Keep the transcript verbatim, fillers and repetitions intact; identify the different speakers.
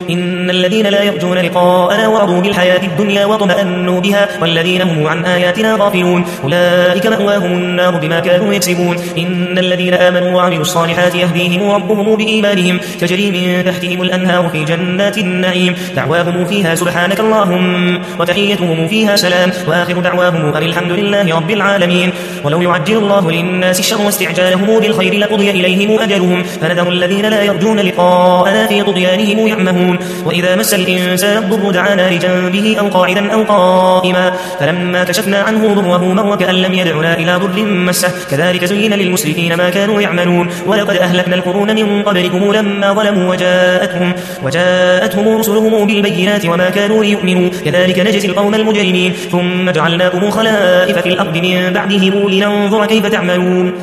Speaker 1: إن الذين لا يرجون لقاءنا ورضوا بالحياة الدنيا واطمأنوا بها والذين هم عن آياتنا غافلون أولئك مأواهم النار بما كانوا يكسبون إن الذين آمنوا وعملوا الصالحات يهديهم ربهم بإيمانهم تجري من تحتهم الأنهار في جنات النعيم دعواهم فيها سبحانك اللهم وتحيتهم فيها سلام وآخر دعواهم أن الحمد لله رب العالمين. ولو يعجل الله للناس الشر واستعجالهم بالخير لقضي إليهم أجلهم فنذر الذين لا يرجون لقاءنا في طغيانهم يعمهون. وإذا مس الإنسان الضر دعانا لجنبه أو قاعدا أو قائما فلما كشفنا عنه ضره مر كأن لم يدعنا إلى ضر مسه كذلك زين للمسرفين ما كانوا يعملون. ولقد أهلكنا القرون من قبلكم لما ظلموا وجاءتهم, وجاءتهم رسلهم بالبينات وما كانوا ليؤمنوا كذلك نجزي القوم المجرمين ثم جعلناكم خلائف في الأرض من بعدهم لننظر كيف تعملون.